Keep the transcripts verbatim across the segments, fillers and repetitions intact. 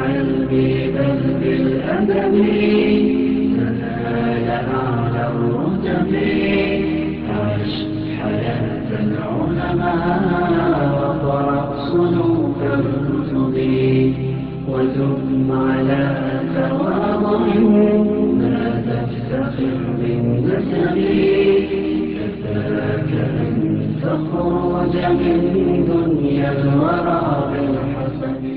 بالعلم بل بالأدب تنال أعلى الرتب. عش حياة العلماء وقرأ صنوف الكتب وثم على تواضع لا تفتخر بالنسب. كفاك أن تخرج من دنيا الورى بالحسب.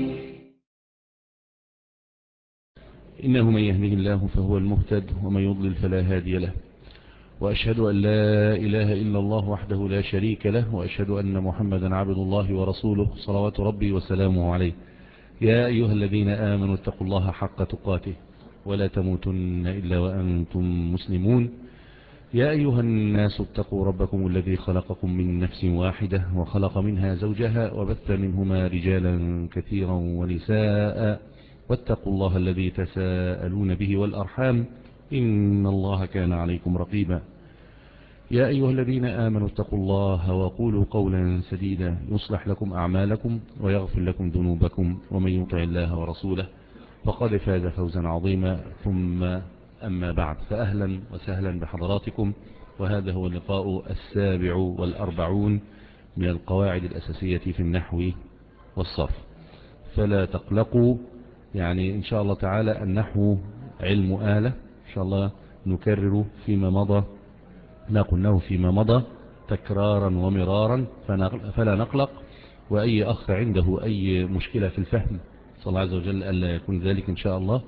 إنه من يهده الله فهو المهتد ومن يضلل فلا هادي له. وأشهد أن لا إله إلا الله وحده لا شريك له، وأشهد أن محمدا عبد الله ورسوله صلوات ربي وسلامه عليه. يا أيها الذين آمنوا اتقوا الله حق تقاته ولا تموتن إلا وأنتم مسلمون. يا أيها الناس اتقوا ربكم الذي خلقكم من نفس واحدة وخلق منها زوجها وبث منهما رجالا كثيرا ونساء، واتقوا الله الذي تساءلون به والأرحام إن الله كان عليكم رقيبا. يا أيها الذين آمنوا اتقوا الله وقولوا قولا سديدا يصلح لكم أعمالكم ويغفر لكم ذنوبكم، ومن يطع الله ورسوله فقد فاز فوزا عظيما. ثم أما بعد، فأهلا وسهلا بحضراتكم، وهذا هو اللقاء السابع والأربعون من القواعد الأساسية في النحو والصرف. فلا تقلقوا، يعني إن شاء الله تعالى النحو علم آلة، إن شاء الله نكرر فيما مضى ما قلناه فيما مضى تكرارا ومرارا، فلا نقلق. وأي أخ عنده أي مشكلة في الفهم صلى الله عز وجل ألا يكون ذلك إن شاء الله،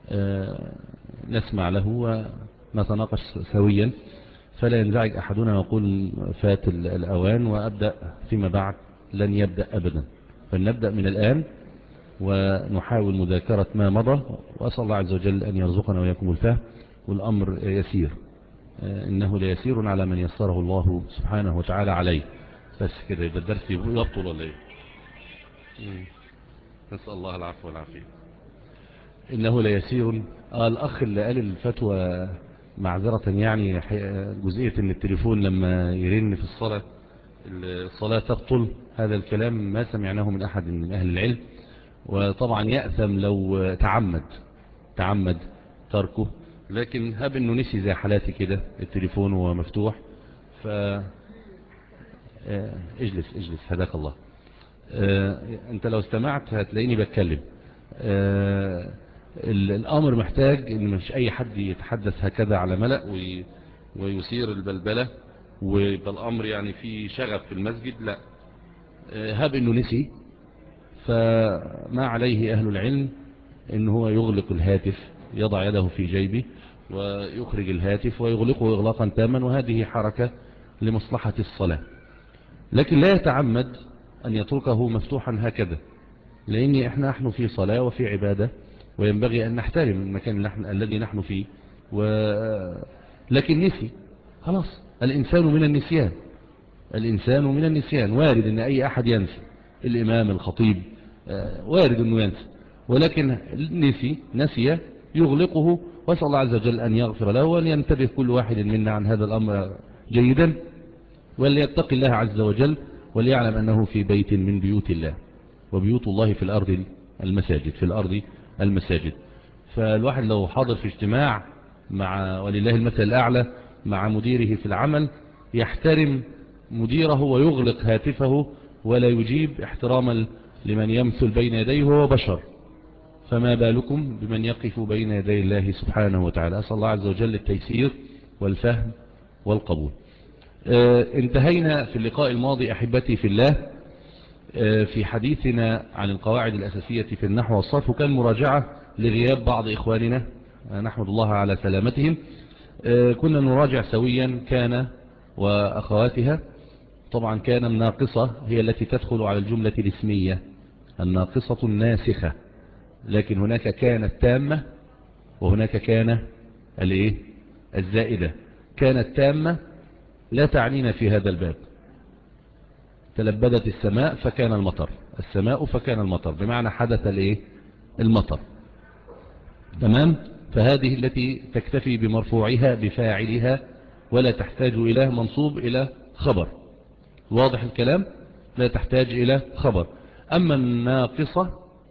نسمع له ونتناقش سويا، فلا ينزعج أحدنا ويقول فات الأوان وأبدأ فيما بعد. لن يبدأ أبدا، فلنبدأ من الآن ونحاول مذاكرة ما مضى، وأسأل الله عز وجل أن يرزقنا وياكم الفهم، والأمر يسير. إنه ليسير على من يسره الله سبحانه وتعالى عليه. بس كده يبقى الدرس يبطل ولا ايه؟ نسأل الله العفو والعافية. إنه ليسير. آه الأخ اللي قال الفتوى معذرة، يعني جزئية إن التليفون لما يرن في الصلاة الصلاة تبطل، هذا الكلام ما سمعناه من أحد من أهل العلم، وطبعا يأثم لو تعمد تعمد تركه، لكن هب انه نسي زي حالاتي كده التليفون وهو مفتوح. ف اجلس اجلس هداك الله. انت لو استمعت هتلاقيني بتكلم. الامر محتاج ان مش اي حد يتحدث هكذا على ملأ ويثير البلبلة ويبقى الامر يعني في شغف في المسجد، لا. هب انه نسي، فما عليه اهل العلم ان هو يغلق الهاتف، يضع يده في جيبه ويخرج الهاتف ويغلقه إغلاقا تاما، وهذه حركة لمصلحة الصلاة. لكن لا يتعمد أن يتركه مفتوحا هكذا، لأن احنا نحن في صلاة وفي عبادة، وينبغي أن نحترم المكان نحن الذي نحن فيه. و... لكن نسي خلاص، الإنسان من النسيان الإنسان من النسيان وارد أن أي أحد ينسي، الإمام الخطيب وارد أنه ينسي، ولكن نسي نسي يغلقه، واسأل الله عز وجل أن يغفر له، وأن ينتبه كل واحد منا عن هذا الأمر جيدا، وليتقي الله عز وجل، وليعلم أنه في بيت من بيوت الله، وبيوت الله في الأرض المساجد في الأرض المساجد. فالواحد لو حاضر في اجتماع مع ولله المثل الأعلى مع مديره في العمل، يحترم مديره ويغلق هاتفه ولا يجيب احتراما لمن يمثل بين يديه وهو بشر، فما بالكم بمن يقف بين يدي الله سبحانه وتعالى. أسأل الله عز وجل التيسير والفهم والقبول. اه انتهينا في اللقاء الماضي أحبتي في الله اه في حديثنا عن القواعد الأساسية في النحو والصرف، وكان مراجعة لغياب بعض إخواننا، نحمد الله على سلامتهم. اه كنا نراجع سويا كان وأخواتها. طبعا كان الناقصة هي التي تدخل على الجملة الاسمية، الناقصة الناسخة، لكن هناك كانت تامة وهناك كان الايه الزائدة. كانت تامة لا تعنينا في هذا الباب. تلبدت السماء فكان المطر، السماء فكان المطر، بمعنى حدث الايه المطر، تمام. فهذه التي تكتفي بمرفوعها بفاعلها ولا تحتاج إلى منصوب إلى خبر. واضح الكلام؟ لا تحتاج إلى خبر. أما الناقصة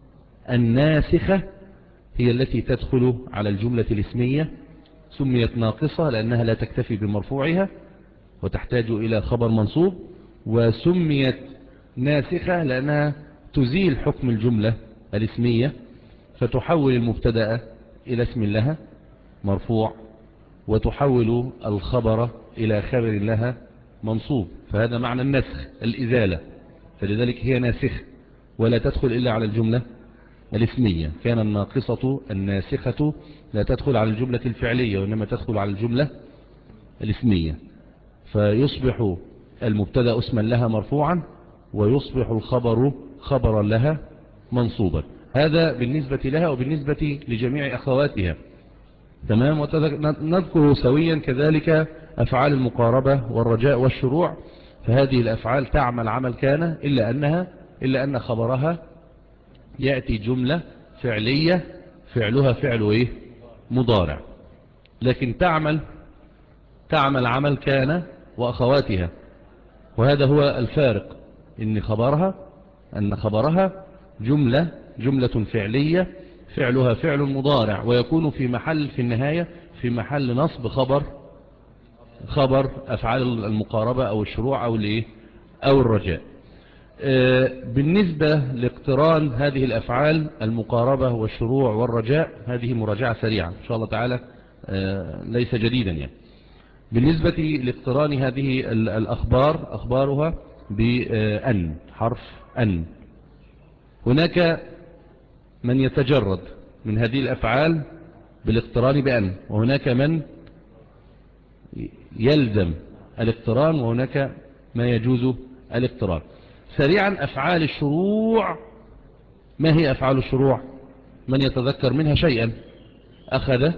الناسخة هي التي تدخل على الجملة الاسمية، سميت ناقصة لأنها لا تكتفي بمرفوعها وتحتاج إلى خبر منصوب، وسميت ناسخة لأنها تزيل حكم الجملة الاسمية فتحول المبتدأ إلى اسم لها مرفوع، وتحول الخبر إلى خبر لها منصوب. فهذا معنى النسخ، الإزالة. فلذلك هي ناسخة ولا تدخل إلا على الجملة الاسمية. كان الناقصة الناسخة لا تدخل على الجملة الفعلية وإنما تدخل على الجملة الاسمية، فيصبح المبتدأ اسما لها مرفوعا ويصبح الخبر خبرا لها منصوبا. هذا بالنسبة لها وبالنسبة لجميع أخواتها. تمام. ونذكر سويا كذلك أفعال المقاربة والرجاء والشروع، فهذه الأفعال تعمل عمل كان إلا أنها إلا أن خبرها يأتي جملة فعلية فعلها فعل إيه؟ مضارع، لكن تعمل تعمل عمل كان وأخواتها. وهذا هو الفارق، إن خبرها أن خبرها جملة جملة فعلية فعلها فعل مضارع، ويكون في محل في النهاية في محل نصب خبر خبر أفعال المقاربة أو الشروع أو الإيه أو الرجاء. بالنسبة لاقتران هذه الأفعال المقاربة والشروع والرجاء، هذه مراجعة سريعة إن شاء الله تعالى، ليس جديدا يعني. بالنسبة لاقتران هذه الأخبار أخبارها بأن، حرف أن، هناك من يتجرد من هذه الأفعال بالاقتران بأن، وهناك من يلزم الاقتران، وهناك ما يجوز الاقتران. سريعا أفعال الشروع، ما هي أفعال الشروع؟ من يتذكر منها شيئا؟ أخذ،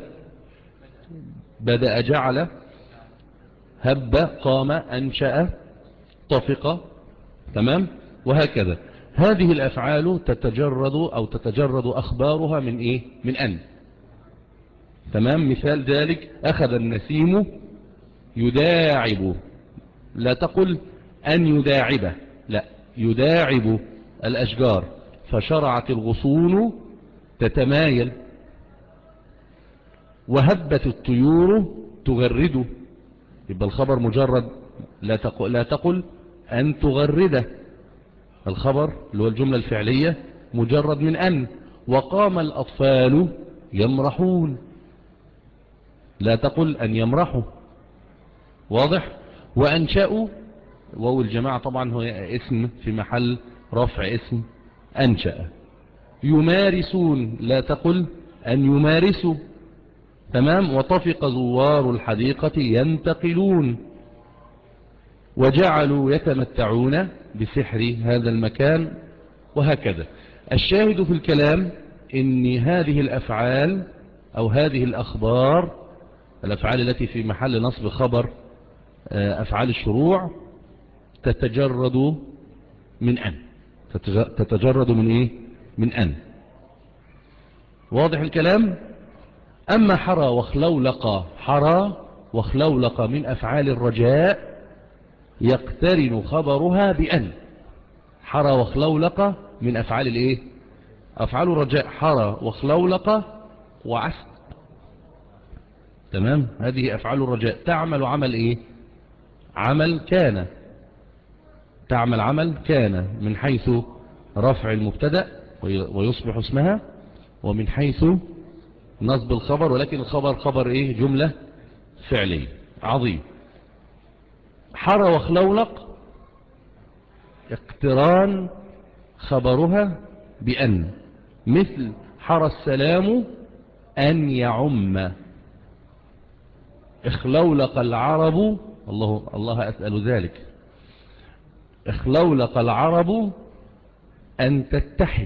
بدأ، جعل، هب، قام، أنشأ، طفق. تمام. وهكذا هذه الأفعال تتجرد أو تتجرد أخبارها من إيه؟ من أن. تمام. مثال ذلك أخذ النسيم يداعب، لا تقل أن يداعبه، لا، يداعب الأشجار، فشرعت الغصون تتمايل. وهبت الطيور تغرد، يبقى الخبر مجرد، لا تقل, لا تقل أن تغرده، الخبر اللي هو الجملة الفعلية مجرد من أن. وقام الأطفال يمرحون، لا تقل أن يمرحوا. واضح. وأنشأوا، واو الجماعة طبعا هو اسم في محل رفع اسم أنشأ. يمارسون، لا تقل أن يمارسوا. تمام. وطفق زوار الحديقة ينتقلون. وجعلوا يتمتعون بسحر هذا المكان. وهكذا. الشاهد في الكلام إن هذه الأفعال أو هذه الأخبار، الأفعال التي في محل نصب خبر أفعال الشروع، تتجرد من أن، تتجرد من إيه؟ من أن. واضح الكلام. أما حرى وخلولق، حرى وخلولق من أفعال الرجاء يقترن خبرها بأن. حرى وخلولق من أفعال الإيه؟ أفعال الرجاء، حرى وخلولق وعسل. تمام. هذه أفعال الرجاء تعمل عمل إيه؟ عمل كان، تعمل عمل كان من حيث رفع المبتدأ ويصبح اسمها، ومن حيث نصب الخبر، ولكن الخبر خبر إيه؟ جملة فعلية. عظيم. حرى وخلولق اقتران خبرها بأن، مثل حرى السلام أن يعم. اخلولق العرب، الله الله أسأل ذلك، اخلولق العرب أن تتحد.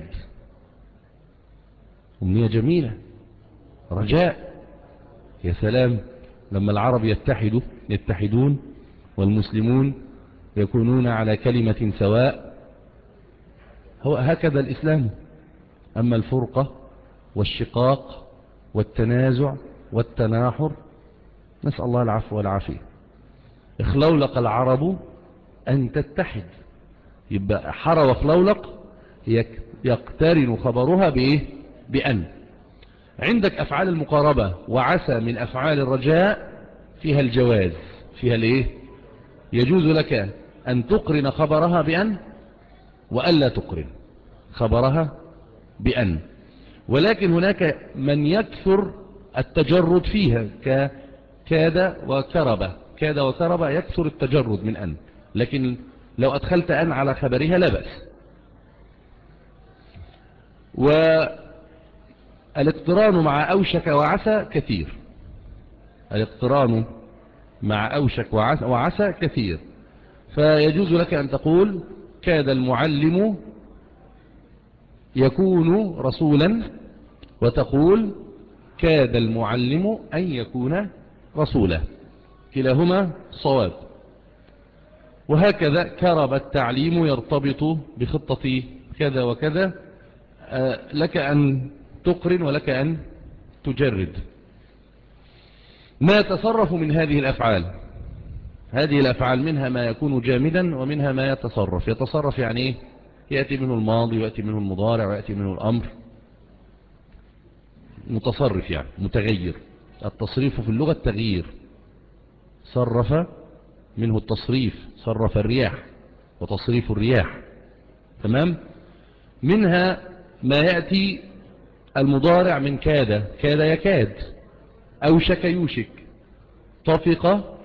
أمنية جميلة، رجاء. يا سلام لما العرب يتحدوا يتحدون والمسلمون يكونون على كلمة سواء. هو هكذا الإسلام. أما الفرقة والشقاق والتنازع والتناحر، نسأل الله العفو والعافية. اخلولق العرب أن تتحد، يبقى حرى وخلولق يقترن خبرها بإيه؟ بأن. عندك أفعال المقاربة وعسى من أفعال الرجاء فيها الجواز، فيها الإيه؟ يجوز لك أن تقرن خبرها بأن وألا تقرن خبرها بأن. ولكن هناك من يكثر التجرد فيها ككاد وكربة، كاد وكربة يكثر التجرد من أن، لكن لو أدخلت أن على خبرها لا بأس. والاقتران مع أوشك وعسى كثير، الاقتران مع أوشك وعسى, وعسى كثير، فيجوز لك أن تقول كاد المعلم يكون رسولا، وتقول كاد المعلم أن يكون رسولا، كلاهما صواب. وهكذا كرب التعليم يرتبط بخطة كذا وكذا، لك أن تقرن ولك أن تجرد. ما يتصرف من هذه الأفعال، هذه الأفعال منها ما يكون جامدا ومنها ما يتصرف. يتصرف يعني إيه؟ يأتي منه الماضي ويأتي منه المضارع ويأتي منه الأمر، متصرف يعني متغير. التصريف في اللغة التغيير، صرف منه التصريف، صرف الرياح وتصريف الرياح، تمام. منها ما يأتي المضارع من كاد، كاد يكاد، أوشك يوشك، طفق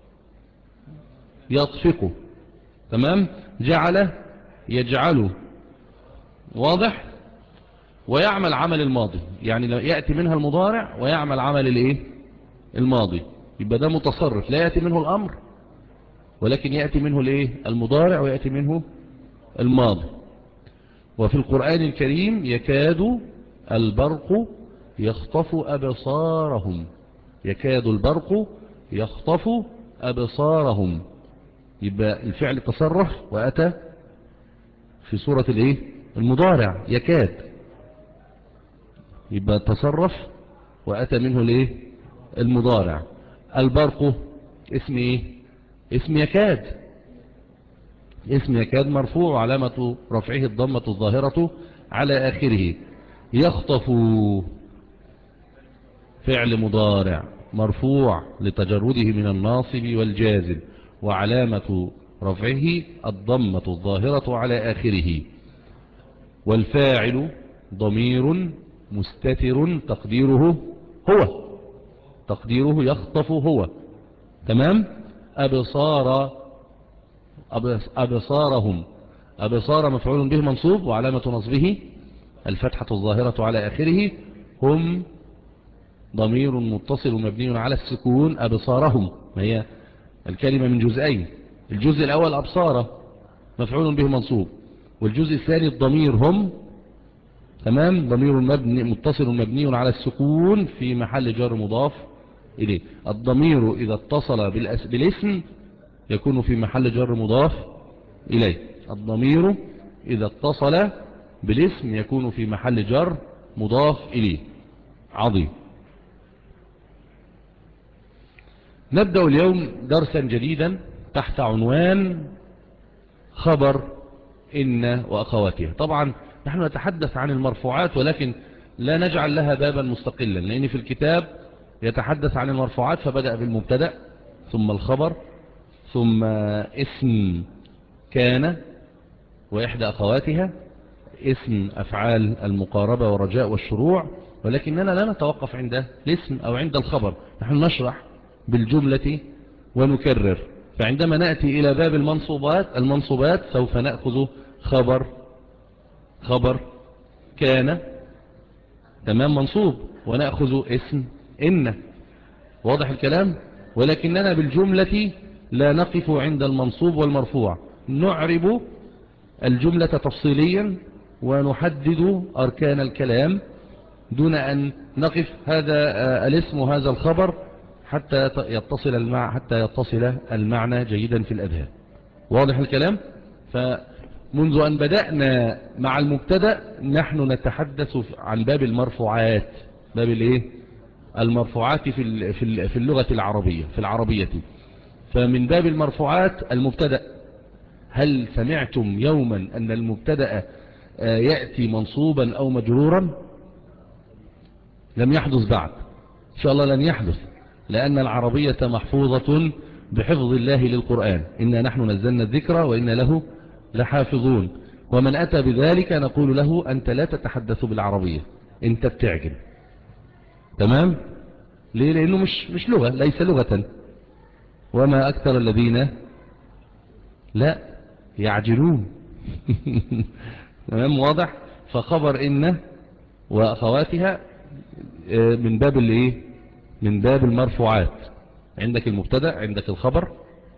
يطفق، تمام. جعل يجعله، واضح. ويعمل عمل الماضي، يعني يأتي منها المضارع ويعمل عمل الايه؟ الماضي. يبقى ده متصرف، لا يأتي منه الأمر ولكن يأتي منه الايه؟ المضارع، ويأتي منه الماضي. وفي القرآن الكريم يكاد البرق يخطف أبصارهم، يكاد البرق يخطف أبصارهم. يبقى الفعل تصرف وأتى في سورة الايه؟ المضارع يكاد، يبقى تصرف وأتى منه الايه؟ المضارع. البرق اسم ايه؟ اسم يكاد، اسم يكاد مرفوع وعلامة رفعه الضمة الظاهرة على آخره. يخطف فعل مضارع مرفوع لتجرده من الناصب والجازم، وعلامة رفعه الضمة الظاهرة على آخره. والفاعل ضمير مستتر تقديره هو، تقديره يخطف هو، تمام. أبصار أبصارهم، أبصار مفعول به منصوب وعلامة نصبه الفتحة الظاهرة على آخره. هم ضمير متصل مبني على السكون. أبصارهم، ما هي الكلمة من جزئين، الجزء الأول أبصار مفعول به منصوب، والجزء الثاني الضمير هم، تمام. ضمير مبني متصل مبني على السكون في محل جر مضاف إليه. الضمير إذا اتصل بالاسم يكون في محل جر مضاف إليه. الضمير إذا اتصل بالاسم يكون في محل جر مضاف إليه. عظيم. نبدأ اليوم درسا جديدا تحت عنوان خبر إن وأخواتها. طبعا نحن نتحدث عن المرفوعات ولكن لا نجعل لها بابا مستقلا، لأن في الكتاب يتحدث عن المرفوعات فبدأ بالمبتدأ ثم الخبر ثم اسم كان وإحدى أخواتها، اسم أفعال المقاربة والرجاء والشروع. ولكننا لا نتوقف عند الاسم أو عند الخبر، نحن نشرح بالجملة ونكرر. فعندما نأتي إلى باب المنصوبات المنصوبات سوف نأخذ خبر خبر كان، تمام، منصوب، ونأخذ اسم إن، واضح الكلام. ولكننا بالجملة لا نقف عند المنصوب والمرفوع، نعرب الجملة تفصيليا ونحدد أركان الكلام دون أن نقف هذا الاسم وهذا الخبر حتى يتصل المع... حتى يتصل المعنى جيدا في الأذهان. واضح الكلام. فمنذ أن بدأنا مع المبتدأ نحن نتحدث عن باب المرفوعات، باب الايه؟ المرفوعات في في اللغة العربية، في العربية. فمن باب المرفوعات المبتدأ. هل سمعتم يوما أن المبتدأ يأتي منصوبا أو مجرورا لم يحدث بعد، إن شاء الله لن يحدث، لأن العربية محفوظة بحفظ الله للقرآن، إنا نحن نزلنا الذكر وإنا له لحافظون. ومن أتى بذلك نقول له أنت لا تتحدث بالعربية، أنت بتعجل. تمام؟ ليه؟ لأنه مش, مش لغة، ليس لغة. وما أكثر الذين لا يعجلون. تمام؟ واضح؟ فخبر إن وأخواتها من باب الايه؟ من باب المرفوعات. عندك المبتدا، عندك الخبر،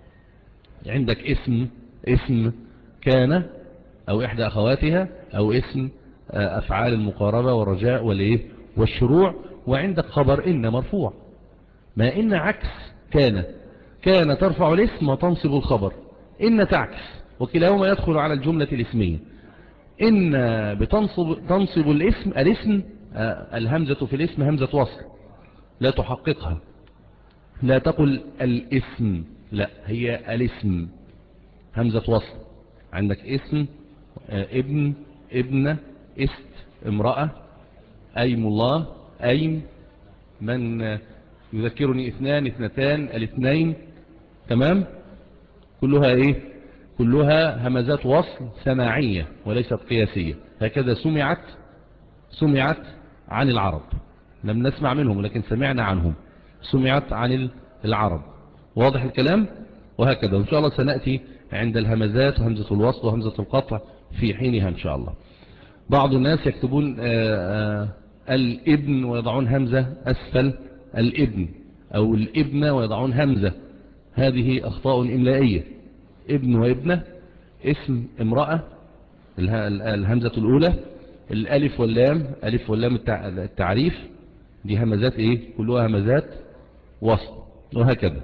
عندك اسم اسم كان او احدى اخواتها، او اسم افعال المقاربة والرجاء والايه والشروع، وعندك خبر ان مرفوع. ما ان عكس كان، كان ترفع الاسم وتنصب الخبر، ان تعكس، وكلاهما يدخل على الجملة الاسمية. ان بتنصب تنصب الاسم، الاسم الهمزة في الاسم همزة وصل لا تحققها، لا تقل الاسم، لا هي الاسم همزة وصل. عندك اسم ابن ابنة است امرأة أيم الله أيم من يذكرني اثنان اثنتان الاثنين. تمام؟ كلها ايه؟ كلها همزات وصل سماعية وليست قياسية. هكذا سمعت سمعت عن العرب، لم نسمع منهم لكن سمعنا عنهم، سمعت عن العرب. واضح الكلام؟ وهكذا وإن شاء الله سنأتي عند الهمزات وهمزة الوصل وهمزة القطع في حينها إن شاء الله. بعض الناس يكتبون آآ آآ الابن ويضعون همزة أسفل الابن، أو الابن ويضعون همزة. هذه أخطاء إملائية. ابن وابنة اسم امرأة الهمزة الأولى، الألف واللام ألف واللام التعريف دي همزات إيه؟ كلها همزات وصل. وهكذا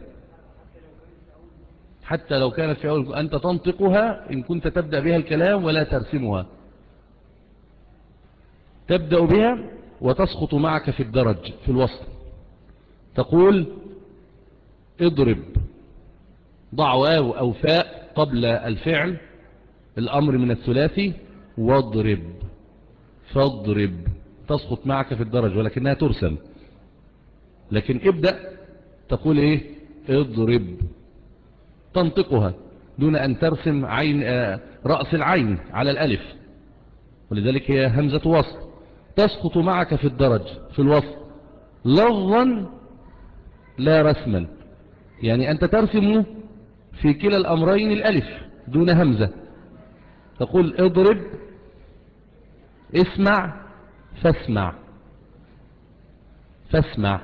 حتى لو كانت في أول أنت تنطقها إن كنت تبدأ بها الكلام ولا ترسمها، تبدأ بها وتسقط معك في الدرج في الوصل. تقول اضرب، ضع واو أو فاء قبل الفعل الأمر من الثلاثي، واضرب فاضرب، تسقط معك في الدرج ولكنها ترسم. لكن ابدأ تقول ايه؟ اضرب، تنطقها دون أن ترسم عين رأس العين على الألف، ولذلك هي همزة وصل تسقط معك في الدرج في الوصل لفظا لا رسما. يعني أنت ترسم في كلا الأمرين الألف دون همزة. تقول اضرب اسمع فاسمع فاسمع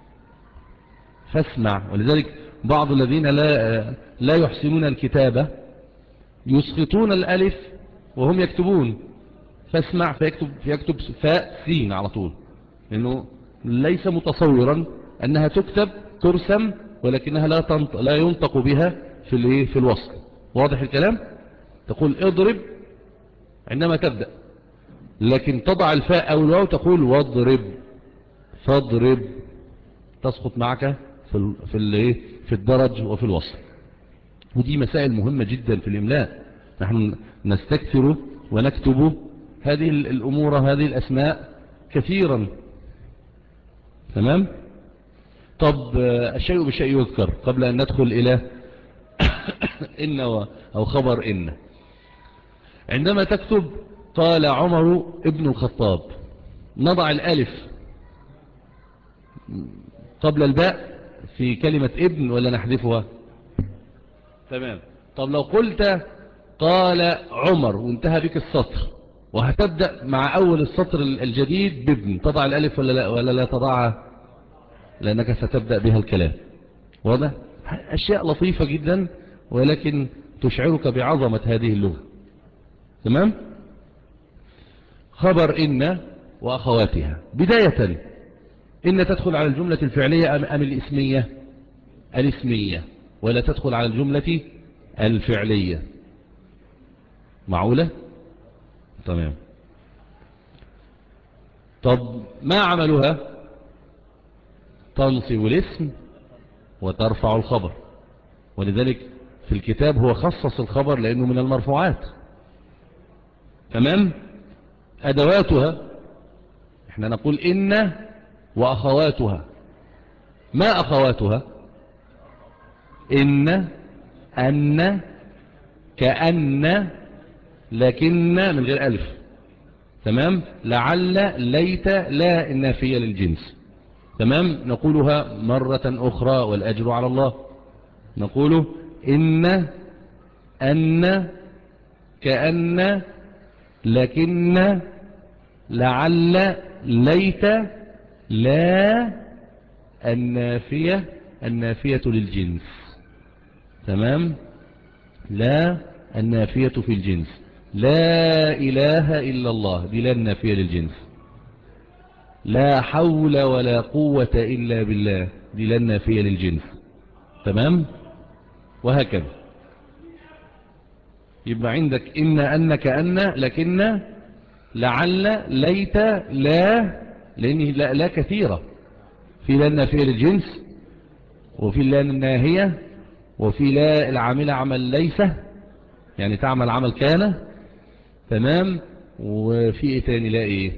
فاسمع. ولذلك بعض الذين لا لا يحسنون الكتابة يسقطون الألف وهم يكتبون فاسمع، فيكتب, فيكتب فاء سين على طول، لأنه ليس متصورا أنها تكتب ترسم ولكنها لا تنطق لا ينطق بها في الايه في الوصل. واضح الكلام؟ تقول اضرب عندما تبدأ، لكن تضع الفاء أو الواو تقول واضرب فاضرب، تسقط معك في في الايه في الدرج وفي الوصل. ودي مسائل مهمة جدا في الإملاء، نحن نستكثر ونكتب هذه الأمور هذه الأسماء كثيرا. تمام؟ طب الشيء بشيء يذكر قبل أن ندخل إلى إن أو خبر إن. عندما تكتب قال عمر ابن الخطاب، نضع الألف قبل الباء في كلمة ابن ولا نحذفها؟ تمام. طب لو قلت قال عمر وانتهى بك السطر وهتبدأ مع أول السطر الجديد بابن، تضع الألف ولا لا, ولا لا تضعها؟ لأنك ستبدأ بها الكلام. واضح؟ أشياء لطيفة جدا ولكن تشعرك بعظمة هذه اللغة. تمام؟ خبر إن وأخواتها. بداية إن تدخل على الجملة الفعلية أم, أم الإسمية؟ الإسمية، ولا تدخل على الجملة الفعلية. معقولة؟ تمام. طب ما عملها؟ تنصب الاسم وترفع الخبر، ولذلك في الكتاب هو خصص الخبر لأنه من المرفوعات. تمام؟ أدواتها احنا نقول إن وأخواتها. ما أخواتها؟ إن، أن، كأن، لكن من غير ألف. تمام. لعل، ليت، لا النافية للجنس. تمام. نقولها مرة أخرى والأجر على الله. نقول إن، أن، كأن، لكن، لعل، ليت، لا النافية، النافية للجنس. تمام. لا النافية في الجنس. لا إله إلا الله دي لا النافية للجنس. لا حول ولا قوة إلا بالله دي لا النافية للجنس. تمام. وهكذا. يبقى عندك إن، أن، كأن، لكن، لعل، ليت، لا، لأن لا, لا كثيرة. في لا النافية للجنس، وفي لا الناهية، وفي لا العاملة عمل ليس يعني تعمل عمل كان. تمام. وفي ايه تاني؟ لا ايه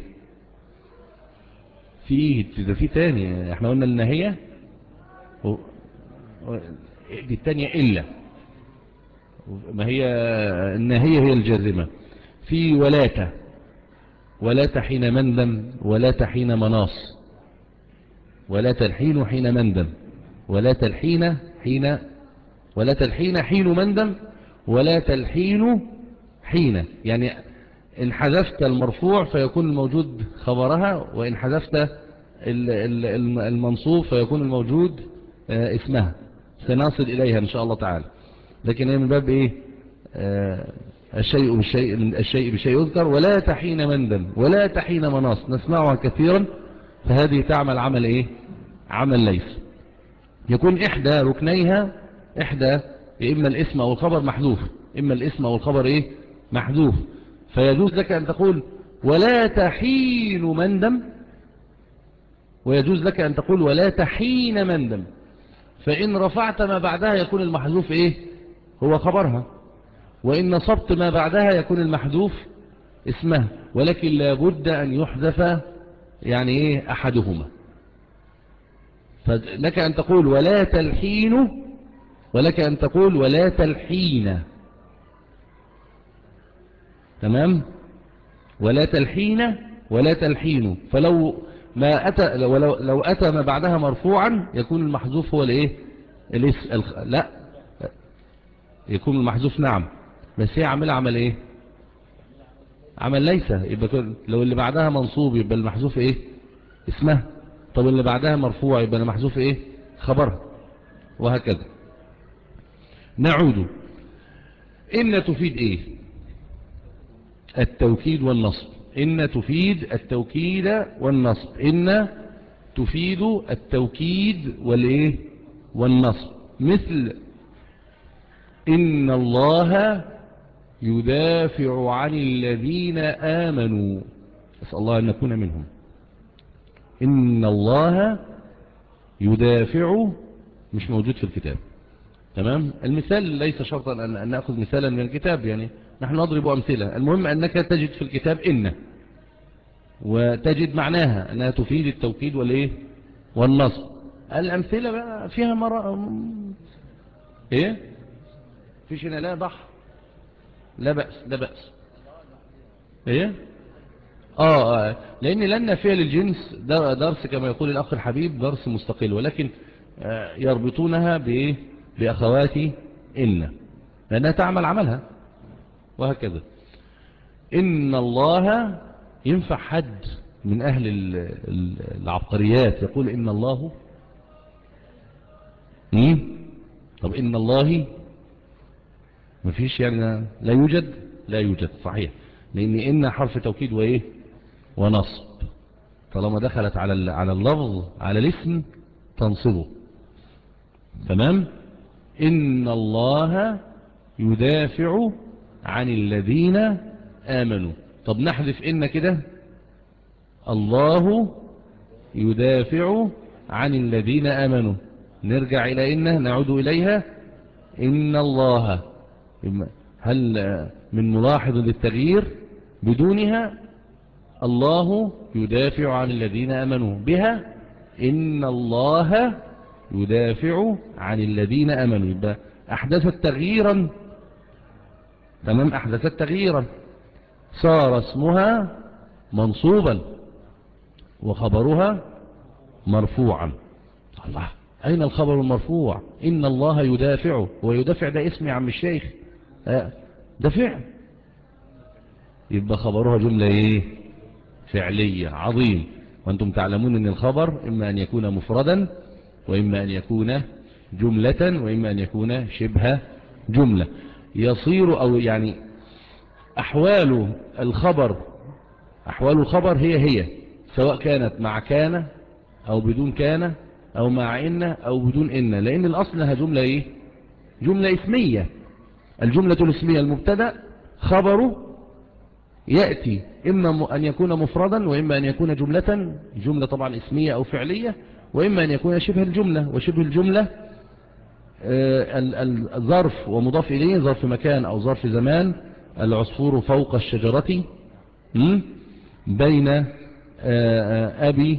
في ده في تاني. احنا قلنا الناهية و... دي التانية إلا. ما هي الناهية هي الجازمة. في ولاتة، ولاتة حين مندم، ولاتة حين مناص، ولا تلحين حين مندم، ولا تلحين حين، ولا تلحين حين مندم، ولا تلحين حين. يعني إن حذفت المرفوع فيكون الموجود خبرها، وإن حذفت المنصوب فيكون الموجود اسمها. سنصل إليها إن شاء الله تعالى. لكن هي من باب إيه؟ آه الشيء بالشيء، الشيء بشيء يذكر. ولا تحين مندم، ولا تحين مناص نسمعها كثيرا. فهذه تعمل عمل إيه؟ عمل ليس. يكون إحدى ركنيها، إحدى إما الاسم أو الخبر محذوف، إما الاسم أو الخبر إيه؟ محذوف. فيجوز لك أن تقول ولا تحين مندم، ويجوز لك أن تقول ولا تحين مندم. فإن رفعت ما بعدها يكون المحذوف إيه؟ هو خبرها. وإن نصبت ما بعدها يكون المحذوف اسمها. ولكن لابد أن يحذف يعني إيه؟ أحدهما. فلك أن تقول ولا تلحين، ولك أن تقول ولا تلحين. تمام. ولا تلحين، ولا تلحين. فلو ما أتى، لو, لو أتى ما بعدها مرفوعا يكون المحذوف هو الايه؟ الاسم. لا، يكون المحذوف نعم، بس هي عامله عمل ايه؟ عمل ليس. يبقى لو اللي بعدها منصوب يبقى المحذوف ايه؟ اسمها. طب اللي بعدها مرفوع يبقى المحذوف ايه؟ خبرها. وهكذا. نعود. إن تفيد ايه؟ التوكيد والنصب. إن تفيد التوكيد والنصب. إن تفيد التوكيد والإيه؟ والنصب. مثل إن الله يدافع عن الذين آمنوا. أسأل الله أن نكون منهم. إن الله يدافع مش موجود في الكتاب. تمام. المثال ليس شرطا أن نأخذ مثالا من الكتاب، يعني نحن نضرب أمثلة. المهم أنك تجد في الكتاب إن، وتجد معناها أنها تفيد التوكيد والإيه؟ والنصب. الأمثلة بقى فيها مرة إيه؟ فيش هنا لا بحر، لا بأس، لا بأس. إيه؟ آه, آه لأن لن فعل الجنس درس كما يقول الأخ الحبيب درس مستقل، ولكن آه يربطونها بإيه؟ بأخوات إن، لأنها تعمل عملها. وهكذا. إن الله ينفع حد من أهل العبقريات يقول إن الله مين؟ طب إن الله مفيش يعني، لا يوجد، لا يوجد صحيح. لأن إن حرف توكيد وإيه؟ ونصب. طالما دخلت على على اللفظ على الاسم تنصبه. تمام. إن الله يدافع عن الذين آمنوا. طب نحذف إن كده، الله يدافع عن الذين آمنوا. نرجع إلى إن، نعود إليها. إن الله، هل من ملاحظ للتغيير؟ بدونها الله يدافع عن الذين آمنوا بها إن الله يدافع عن الذين آمنوا. يبقى أحدثت تغييرا. تمام، أحدثت تغييرا، صار اسمها منصوبا وخبرها مرفوعا. الله، أين الخبر المرفوع؟ إن الله يدافع. ويدافع ده اسم يا عم الشيخ، ده فعل، يبقى خبرها جملة ايه؟ فعلية. عظيم. وأنتم تعلمون أن الخبر إما أن يكون مفردا وإما أن يكون جملة وإما أن يكون شبه جملة. يصير أو يعني أحوال الخبر أحوال الخبر هي هي، سواء كانت مع كان أو بدون كان أو مع إن أو بدون إن، لأن الأصل لها جملة إيه؟ جملة اسمية. الجملة الاسمية المبتدأ خبره يأتي إما أن يكون مفردا وإما أن يكون جملة، جملة طبعا اسمية أو فعلية، وإما أن يكون شبه الجملة. وشبه الجملة الظرف ومضاف إليه، ظرف مكان أو ظرف زمان. العصفور فوق الشجرة بين أبي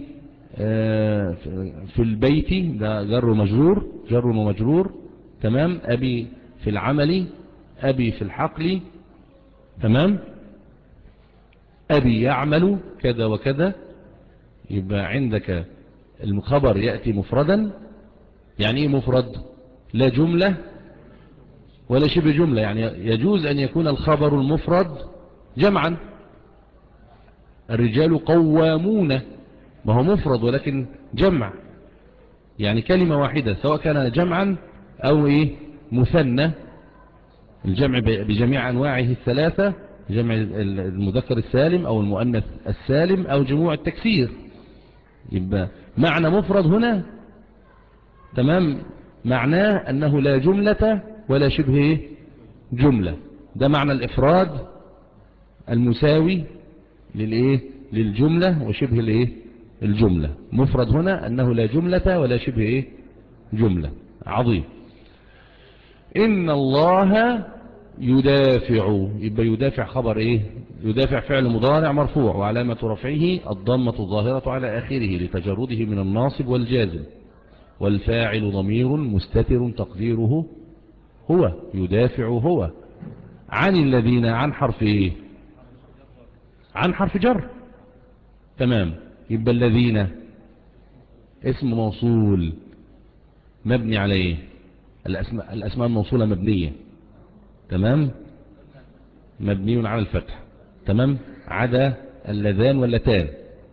في البيت، ده جر ومجرور، جر ومجرور. تمام. أبي في العمل، أبي في الحقل. تمام. أبي يعمل كذا وكذا. يبقى عندك الخبر يأتي مفردا. يعني ايه مفرد؟ لا جملة ولا شبه جملة. يعني يجوز أن يكون الخبر المفرد جمعا. الرجال قوامون، ما هو مفرد ولكن جمع، يعني كلمة واحدة، سواء كان جمعا أو إيه مثنى. الجمع بجميع أنواعه الثلاثة، جمع المذكر السالم أو المؤنث السالم أو جموع التكسير. يبقى معنى مفرد هنا تمام معناه أنه لا جملة ولا شبه جملة. ده معنى الإفراد المساوي للإيه؟ للجملة وشبه الإيه؟ الجملة. مفرد هنا أنه لا جملة ولا شبه إيه؟ جملة. عظيم. إن الله يدافع. يبقى يدافع خبر إيه؟ يدافع فعل مضارع مرفوع وعلامة رفعه الضمة الظاهرة على آخره لتجرده من الناصب والجازم، والفاعل ضمير مستتر تقديره هو. يدافع هو عن الذين، عن حرف ايه؟ عن حرف جر. تمام. يبقى الذين اسم موصول مبني عليه، الأسماء, الأسماء الموصولة مبنية. تمام. مبني على الفتح. تمام. عدا اللذان واللتان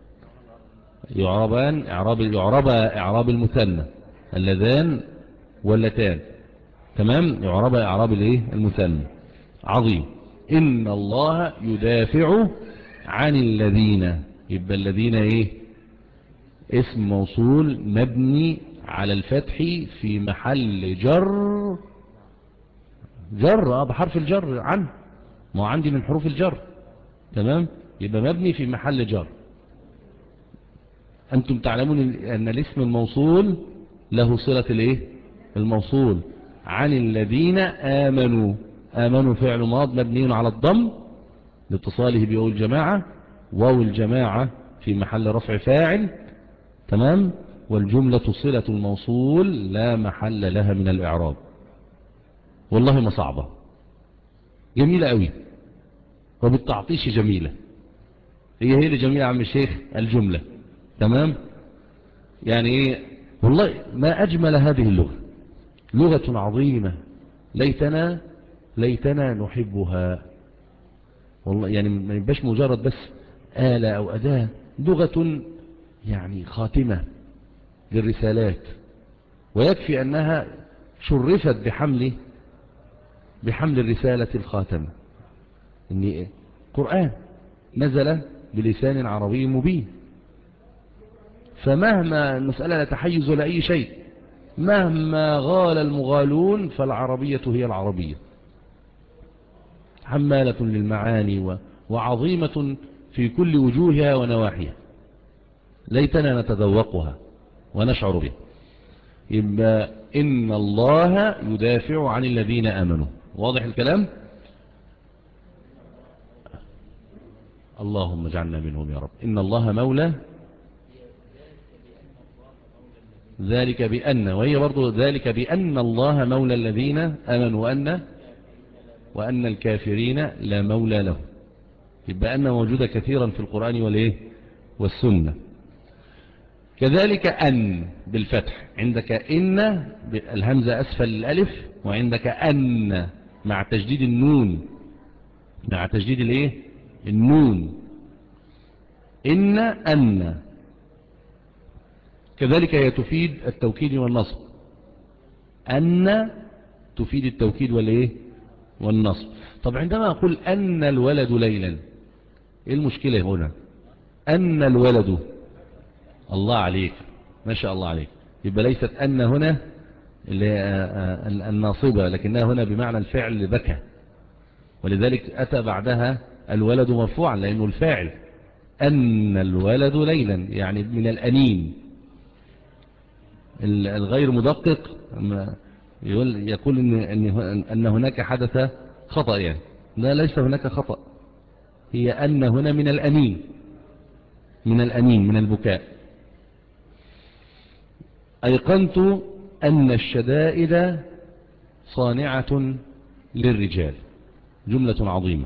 يعربان اعراب يعربا اعراب المثنى. اللذان واللتان تمام يعرب اعراب الايه؟ المثنى. عظيم. ان الله يدافع عن الذين. يبقى الذين ايه؟ اسم موصول مبني على الفتح في محل جر. جر اه بحرف الجر عن، ما عندي من حروف الجر. تمام. يبقى مبني في محل جر. أنتم تعلمون أن الاسم الموصول له صلة الايه؟ الموصول. عن الذين آمنوا. آمنوا فعل ماض مبني على الضم لاتصاله بواو الجماعة. واو الجماعة في محل رفع فاعل. تمام. والجملة صلة الموصول لا محل لها من الإعراب. والله ما صعبة، جميلة قوي وبالتعطيش جميلة. هي هي اللي جميلة عم الشيخ الجملة. تمام. يعني ايه؟ والله ما أجمل هذه اللغة، لغة عظيمة. ليتنا ليتنا نحبها والله. يعني ما يبقاش مجرد بس آلة أو أداة، لغة يعني خاتمة للرسالات. ويكفي أنها شرفت بحمل بحمل الرسالة الخاتمة. إن قرآن نزل بلسان عربي مبين. فمهما المسألة لا تحيز ولا أي شيء، مهما غال المغالون فالعربية هي العربية، حمالة للمعاني وعظيمة في كل وجوهها ونواحيها. ليتنا نتذوقها ونشعر بها. يبقى إن الله يدافع عن الذين آمنوا. واضح الكلام؟ اللهم اجعلنا منهم يا رب. إن الله مولى ذلك بأن، وهي برضو ذلك بأن الله مولى الذين آمنوا وأن وأن الكافرين لا مولى لهم. يبقى أن موجودة كثيرا في القرآن والإيه والسنة. كذلك أن بالفتح، عندك إن الهمزة أسفل الألف، وعندك أن مع تجديد النون، مع تجديد الإيه النون، إن أن. كذلك هي تفيد التوكيد والنصب، أن تفيد التوكيد والإيه والنصب. طب عندما أقول أن الولد ليلا، إيه المشكلة هنا؟ أن الولد، الله عليك ما شاء الله عليك. يبقى ليست أن هنا الناصبة، لكنها هنا بمعنى الفعل بكى، ولذلك أتى بعدها الولد مرفوعا لأنه الفاعل. أن الولد ليلا يعني من الأنين. الغير مدقق يقول إن, أن هناك حدث خطأ، يعني لا، ليس هناك خطأ، هي أن هنا من الأنين، من الأنين من البكاء. أيقنت أن الشدائد صانعة للرجال، جملة عظيمة.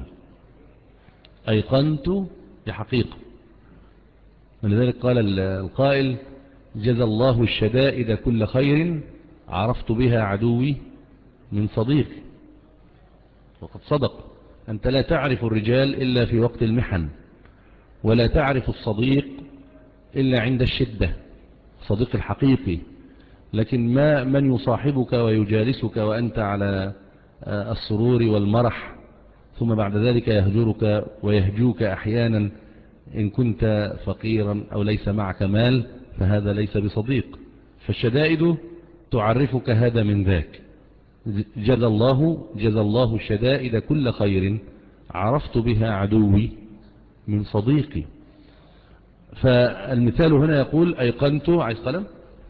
أيقنت بحقيقة، ولذلك قال القائل: جزى الله الشدائد كل خير، عرفت بها عدوي من صديقي. وقد صدق، أنت لا تعرف الرجال إلا في وقت المحن، ولا تعرف الصديق إلا عند الشدة، صديق الحقيقي. لكن ما من يصاحبك ويجالسك وأنت على السرور والمرح، ثم بعد ذلك يهجرك ويهجوك أحيانا إن كنت فقيرا أو ليس معك مال، فهذا ليس بصديق. فالشدائد تعرفك هذا من ذاك. جزى الله جزى الله الشدائد كل خير، عرفت بها عدوي من صديقي. فالمثال هنا يقول: أيقنت، عايز قلم؟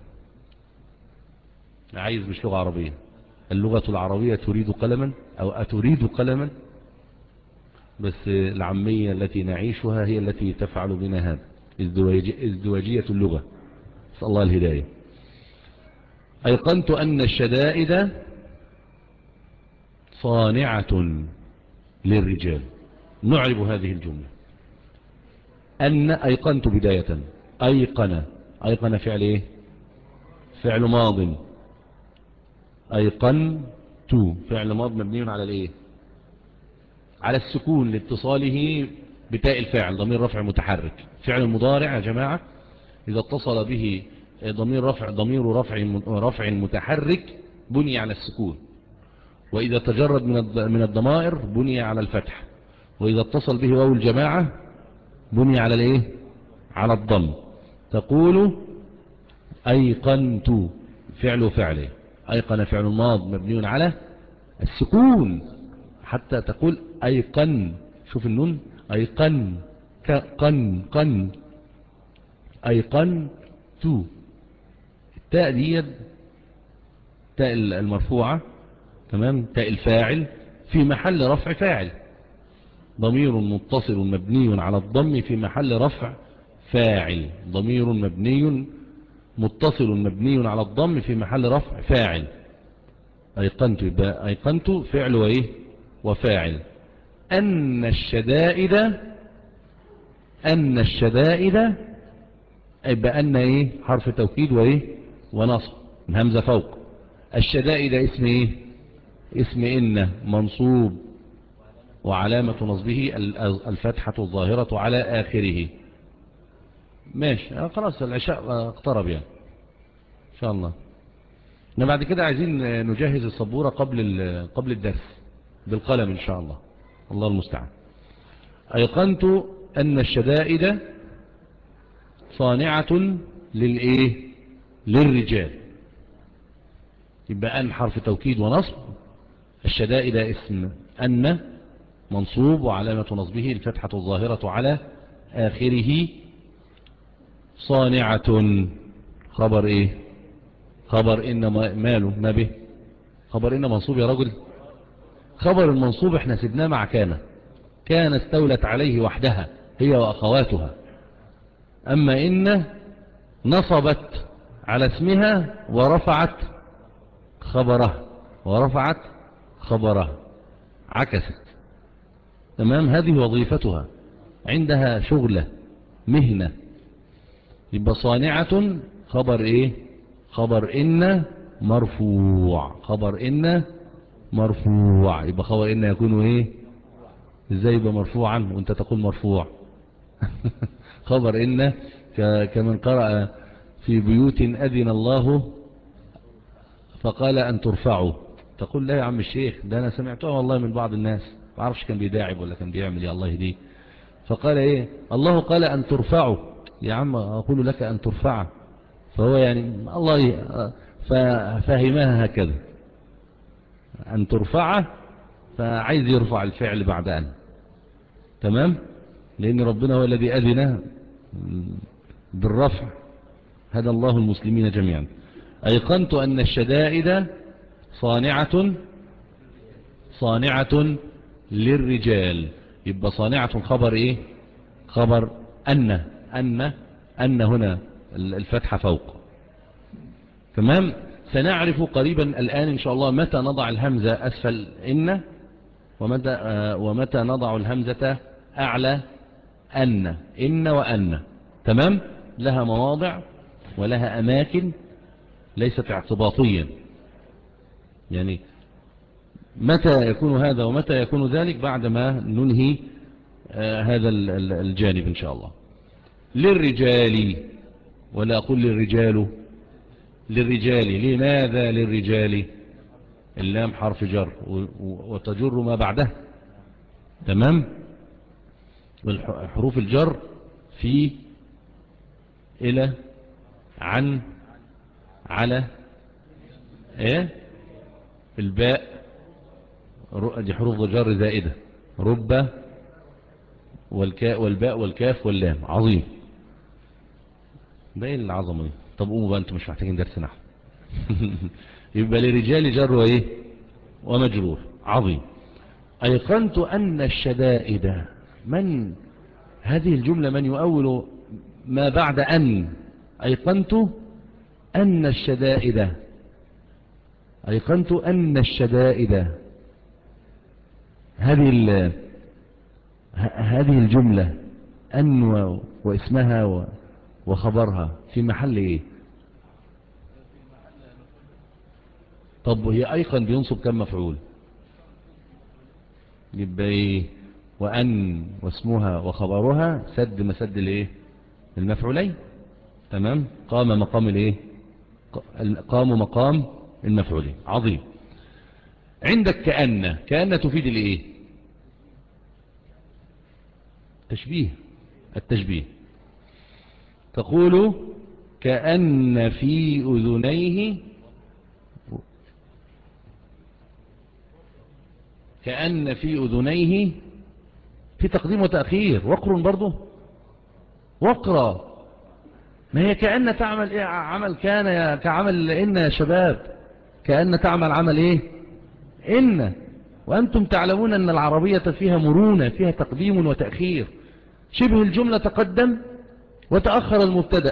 عايز مش لغة عربية، اللغة العربية تريد قلما أو أتريد قلما، بس العامية التي نعيشها هي التي تفعل بنا هذا، ازدواجية اللغة، نسأل الله الهداية. أيقنت أن الشدائد صانعة للرجال. نعرب هذه الجملة. أن أيقنت بداية، أيقن، أيقن فعل إيه؟ فعل ماض. أيقنت فعل ماض مبني على الإيه؟ على السكون لاتصاله بتاء الفاعل، ضمير رفع متحرك. فعل المضارع يا جماعة إذا اتصل به ضمير رفع ضمير رفع رفع متحرك بني على السكون، وإذا تجرد من من الضمائر بني على الفتح، وإذا اتصل به واو الجماعة بني على الايه؟ على الضم. تقول أيقنت فعل فعله، أيقن فعل ماض مبني على السكون، حتى تقول أيقن، شوف النون، أيقن قن قن أيقنت. التاء دي تاء المرفوعة، تمام، تاء الفاعل في محل رفع فاعل، ضمير متصل مبني على الضم في محل رفع فاعل، ضمير مبني متصل مبني على الضم في محل رفع فاعل. أيقنت، يبقى أيقنت فعل وإيه وفاعل. أن الشدائد، أن الشدائد يبقى أن إيه حرف توكيد وإيه ونصب، الهمزة فوق. الشدائد اسم إيه؟ اسم إن منصوب، وعلامة نصبه الفتحة الظاهرة على آخره. ماشي خلاص، العشاء اقترب يعني إن شاء الله. بعد كده عايزين نجهز السبورة قبل قبل الدرس بالقلم إن شاء الله، الله المستعان. أيقنت أن الشدائد صانعة للإيه للرجال، يبقى أن حرف توكيد ونصب، الشدائد اسم أن منصوب وعلامة نصبه الفتحة الظاهرة على آخره. صانعة خبر إيه؟ خبر إن ماله ما به، خبر إن منصوب يا رجل. خبر المنصوب احنا سبناه مع كان، كان استولت عليه وحدها، هي وأخواتها. أما إن نصبت على اسمها ورفعت خبره ورفعت خبره عكست. تمام، هذه وظيفتها، عندها شغلة مهنة. يبقى صانعة خبر ايه؟ خبر إن مرفوع. خبر إن مرفوع. يبقى خبر إن يكون ايه؟ ازاي يبقى مرفوعا وانت تقول مرفوع؟ خبر إن كمن قرأ في بيوت أذن الله فقال أن ترفعوا. تقول لا يا عم الشيخ، ده أنا سمعتها والله من بعض الناس، ما اعرفش كان بيداعب ولا كان بيعمل، يا الله يهديه. فقال ايه؟ الله قال أن ترفعوا. يا عم أقول لك أن ترفع. فهو يعني الله ففهمها هكذا، أن ترفع، فعايز يرفع الفعل بعد أن. تمام، لأن ربنا هو الذي أذن بالرفع. هدى الله المسلمين جميعا. أيقنت أن الشدائد صانعة صانعة للرجال. يبقى صانعة خبر ايه؟ خبر أن أن أن هنا الفتحة فوق. تمام. سنعرف قريبا الآن إن شاء الله متى نضع الهمزة أسفل إن، ومتى, آه ومتى نضع الهمزة أعلى أن. إن وأن. تمام، لها مواضع ولها أماكن، ليست اعتباطيا. يعني متى يكون هذا ومتى يكون ذلك بعدما ننهي آه هذا الجانب إن شاء الله. للرجال، ولا أقول للرجال، للرجال. لماذا للرجال؟ اللام حرف جر وتجر ما بعده. تمام، والحروف الجر في، إلى، عن، على، ايه، الباء، دي حروف جر زائدة. رب والكاء والباء والكاف واللام. عظيم، باين العظمة دي. طب قوموا بقى، انتم مش محتاجين درس نحو. يبقى لرجال جر وايه ومجرور. عظيم. أيقنت أن الشدائد، من هذه الجملة من يؤول ما بعد أن؟ أيقنت أن الشدائد، أيقنت أن الشدائد. هذه هذه الجملة أن واسمها وخبرها في محل إيه؟ طب هي أيقن بينصب كم مفعول؟ يبقى إيه؟ وأن واسمها وخبرها سد مسد الإيه؟ المفعولين. تمام، قام مقام الإيه؟ قام مقام المفعولين. عظيم. عندك كأن. كأن تفيد الإيه؟ تشبيه، التشبيه. تقول كأن في أذنيه، كأن في أذنيه، في تقديم وتأخير. وقر برضه، وقرا. ما هي كأن تعمل إيه؟ عمل كان يا كعمل إن يا شباب. كأن تعمل عمل إيه؟ إن. وأنتم تعلمون أن العربية فيها مرونة، فيها تقديم وتأخير. شبه الجملة تقدم وتأخر المبتدأ.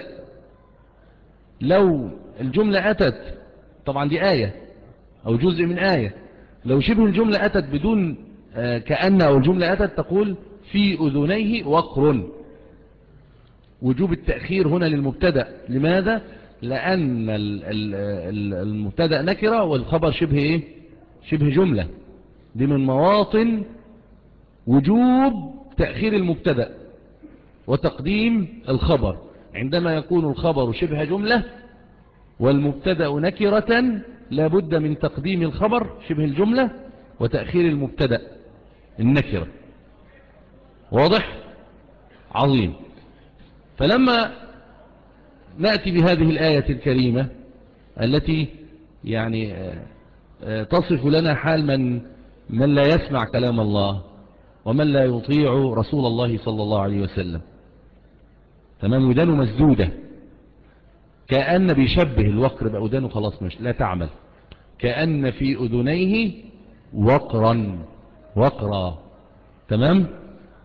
لو الجملة أتت، طبعا دي آية أو جزء من آية، لو شبه الجملة أتت بدون كأن أو الجملة أتت تقول في أذنيه وقر. وجوب التأخير هنا للمبتدأ. لماذا؟ لأن المبتدأ نكرة والخبر شبه إيه؟ شبه جملة. دي من مواطن وجوب تأخير المبتدأ وتقديم الخبر. عندما يكون الخبر شبه جملة والمبتدأ نكرة لابد من تقديم الخبر شبه الجملة وتأخير المبتدأ النكرة. واضح؟ عظيم. فلما نأتي بهذه الآية الكريمة التي يعني تصف لنا حال من من لا يسمع كلام الله ومن لا يطيع رسول الله صلى الله عليه وسلم. تمام، ودانه مسدودة. كأن بيشبه الوقر بقى، ودانه خلاص مش لا تعمل. كأن في أذنيه وقرا، وقرا. تمام،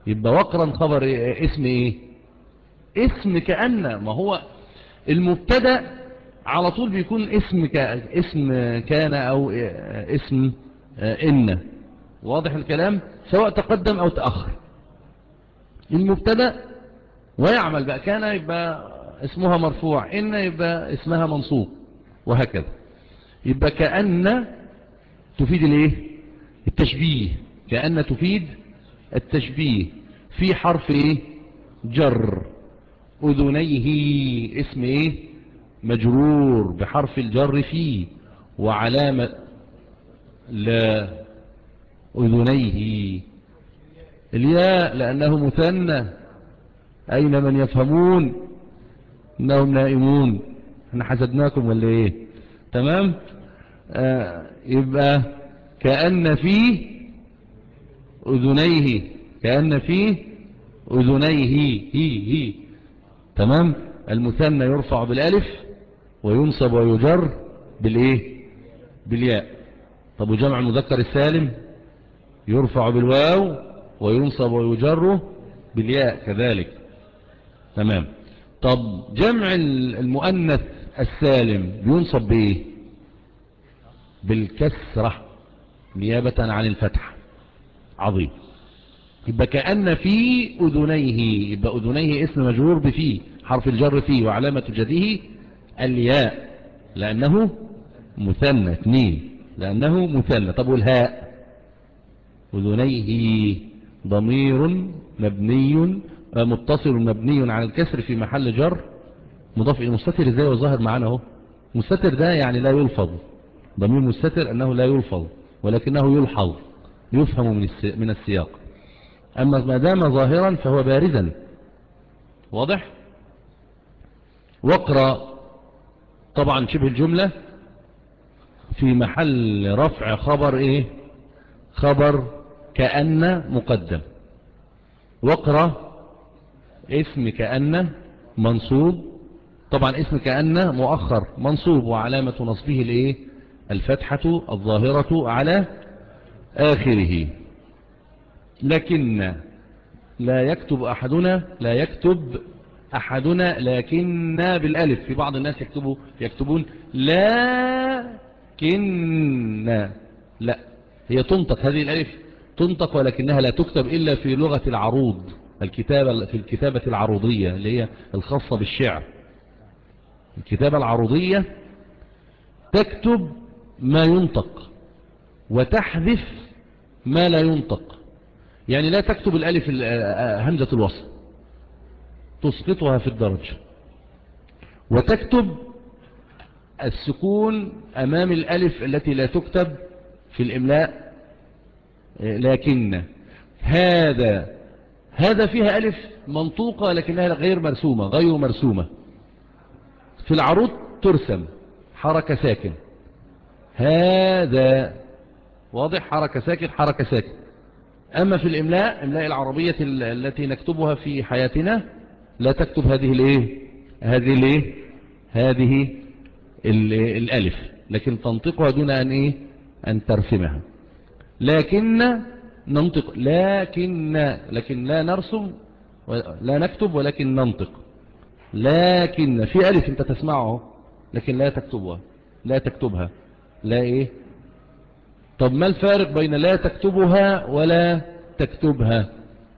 يبقى وقرا خبر إيه؟ اسم ايه؟ اسم كأن. ما هو المبتدا على طول بيكون اسم ك... اسم كان او اسم ان. واضح الكلام؟ سواء تقدم او تأخر المبتدا. ويعمل بقى كان يبقى اسمها مرفوع، ان يبقى اسمها منصوب، وهكذا. يبقى كأن تفيد الايه؟ التشبيه. كأن تفيد التشبيه في حرف ايه؟ جر. اذنيه اسم ايه؟ مجرور بحرف الجر فيه وعلامة. لا، اذنيه الياء لانه مثنى. اين من يفهمون انهم نائمون؟ احنا حسدناكم ولا ايه؟ تمام. آه يبقى كأن فيه اذنيه، كأن فيه اذنيه هي هي. تمام. المثنى يرفع بالالف وينصب ويجر بالايه؟ بالياء. طب وجمع المذكر السالم يرفع بالواو وينصب ويجر بالياء كذلك. تمام. طب جمع المؤنث السالم بينصب بايه؟ بالكسرة نيابة عن الفتح. عظيم. يبقى كأن في أذنيه، يبقى أذنيه اسم مجرور بفيه حرف الجر فيه وعلامة جره الياء لأنه مثنى. اثنين لأنه مثنى. طب والهاء؟ أذنيه ضمير مبني متصل مبني على الكسر في محل جر مضاف إلى مستتر. ازاي وظاهر معانا اهو؟ مستتر ده يعني لا يلفظ. ضمير مستتر أنه لا يلفظ ولكنه يلحظ، يفهم من من السياق. أما ما دام ظاهرا فهو بارزا. واضح؟ واقرأ طبعا شبه الجملة في محل رفع خبر ايه؟ خبر كأن مقدم. واقرأ اسم كأن منصوب. طبعا اسم كأن مؤخر منصوب وعلامة نصبه الايه؟ الفتحة الظاهرة على آخره. لكن لا يكتب أحدنا لا يكتب أحدنا لكن بالألف. في بعض الناس يكتبوا يكتبون لكن. لا، هي تنطق هذه الألف تنطق ولكنها لا تكتب إلا في لغة العروض، الكتابة في الكتابة العروضية اللي هي الخاصة بالشعر. الكتابة العروضية تكتب ما ينطق وتحذف ما لا ينطق. يعني لا تكتب الألف همزة الوصل تسقطها في الدرج، وتكتب السكون أمام الألف التي لا تكتب في الإملاء. لكن هذا هذا فيها ألف منطوقة لكنها غير مرسومة غير مرسومة. في العروض ترسم حركة ساكن. هذا واضح؟ حركة ساكن حركة ساكن. أما في الإملاء إملاء العربية التي نكتبها في حياتنا لا تكتب هذه الايه؟ هذه الايه؟ هذه الألف، لكن تنطقها دون أن إيه؟ أن ترسمها. لكن ننطق لكن لكن لا نرسم لا نكتب ولكن ننطق. لكن في ألف أنت تسمعه لكن لا تكتبها لا تكتبها لا إيه؟ طب ما الفارق بين لا تكتبها ولا تكتبها؟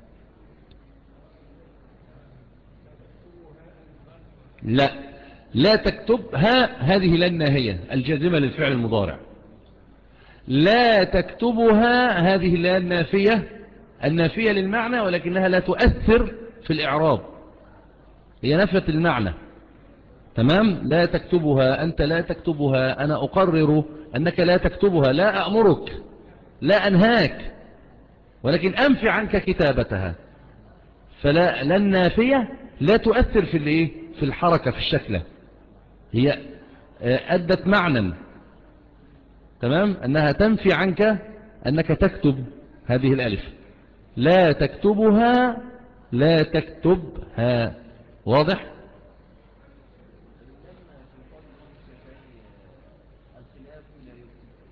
لا، لا تكتبها هذه لا الناهية الجازمة للفعل المضارع. لا تكتبها هذه لا النافية النافية للمعنى ولكنها لا تؤثر في الإعراب، هي نفت المعنى. تمام. لا تكتبها أنت لا تكتبها، أنا أقرر أنك لا تكتبها، لا أأمرك لا أنهاك ولكن أنفي عنك كتابتها. فلا لا النافية لا تؤثر في الايه؟ في الحركة في الشكل، هي أدت معنى. تمام. أنها تنفي عنك أنك تكتب هذه الألف. لا تكتبها لا تكتبها. واضح؟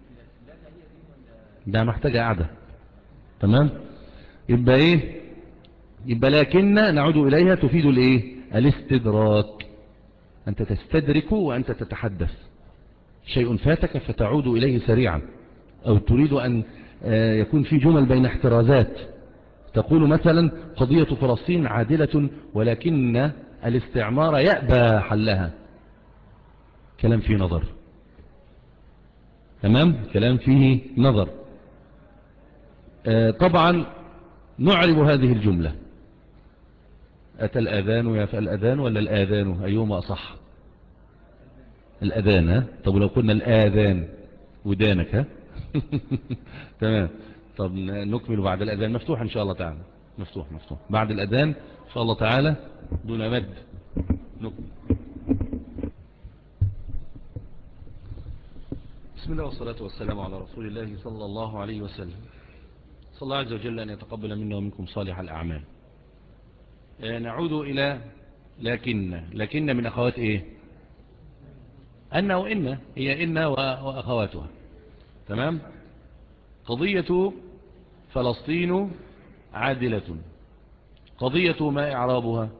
ده محتاجة قاعدة. تمام. يبقى ايه؟ يبقى لكن نعود إليها تفيد الايه الاستدراك. أنت تستدرك وأنت تتحدث، شيء فاتك فتعود إليه سريعا، أو تريد أن يكون في جمل بين احترازات، تقول مثلا قضية فلسطين عادلة ولكن الاستعمار يأبى حلها. كلام فيه نظر، تمام، كلام فيه نظر. طبعا نعرب هذه الجملة. أتى الأذان يا فالأذان ولا الآذان أيهما أصح؟ الأذان. ها طب لو قلنا الآذان ودانك. ها تمام. طب نكمل بعد الأذان. مفتوح إن شاء الله تعالى، مفتوح مفتوح بعد الأذان إن شاء الله تعالى دون مد. نكمل. بسم الله والصلاة والسلام على رسول الله صلى الله عليه وسلم. صلى الله عز وجل أن يتقبل منا ومنكم صالح الأعمال. نعود إلى لكن. لكن من أخوات إيه؟ أن وإن، هي إن وأخواتها. تمام. قضية فلسطين عادلة، قضية ما إعرابها؟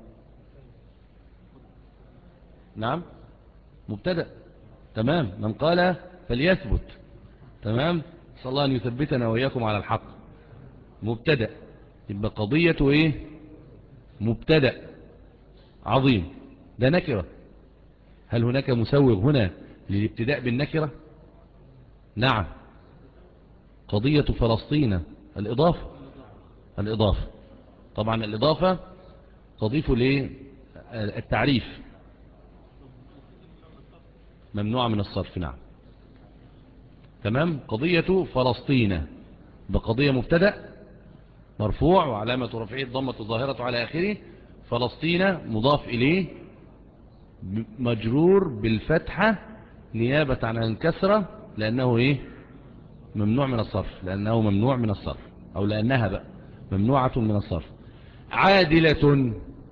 نعم مبتدأ. تمام. من قال فليثبت. تمام. صلى الله أن يثبتنا وإياكم على الحق. مبتدأ. يبقى قضية إيه؟ مبتدأ. عظيم. ده نكرة. هل هناك مسوغ هنا للابتداء بالنكرة؟ نعم. قضية فلسطين الإضافة. الإضافة طبعا الإضافة تضيف للتعريف، ممنوع من الصرف. نعم. تمام. قضية فلسطين بقضية مبتدأ مرفوع وعلامة رفعه الضمة الظاهرة على آخره. فلسطين مضاف إليه مجرور بالفتحة نيابة عن الكسرة، لأنه إيه؟ ممنوع من الصرف. لأنه ممنوع من الصرف، أو لأنها بقى ممنوعة من الصرف. عادلة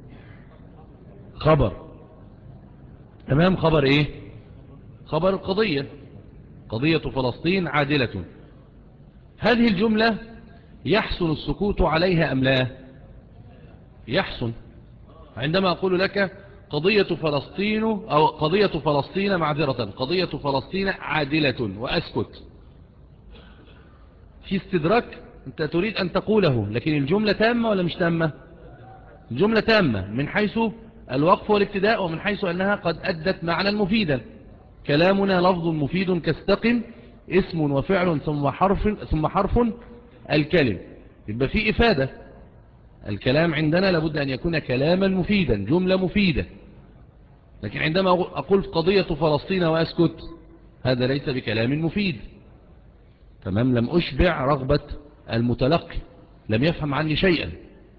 خبر. تمام. خبر إيه؟ خبر القضية. قضية فلسطين عادلة. هذه الجملة يحسن السكوت عليها أم لا؟ يحسن. عندما أقول لك قضية فلسطين أو قضية فلسطين معذرة قضية فلسطين عادلة وأسكت، في استدراك. أنت تريد أن تقوله، لكن الجملة تامة ولا مش تامة؟ الجملة تامة من حيث الوقف والابتداء، ومن حيث أنها قد أدت معنى مفيدا. كلامنا لفظ مفيد كاستقم، اسم وفعل ثم حرف ثم حرف الكلم. يبقى في إفادة. الكلام عندنا لابد أن يكون كلاما مفيدا، جملة مفيدة. لكن عندما أقول قضية فلسطين وأسكت، هذا ليس بكلام مفيد. تمام. لم أشبع رغبة المتلقي، لم يفهم عني شيئا.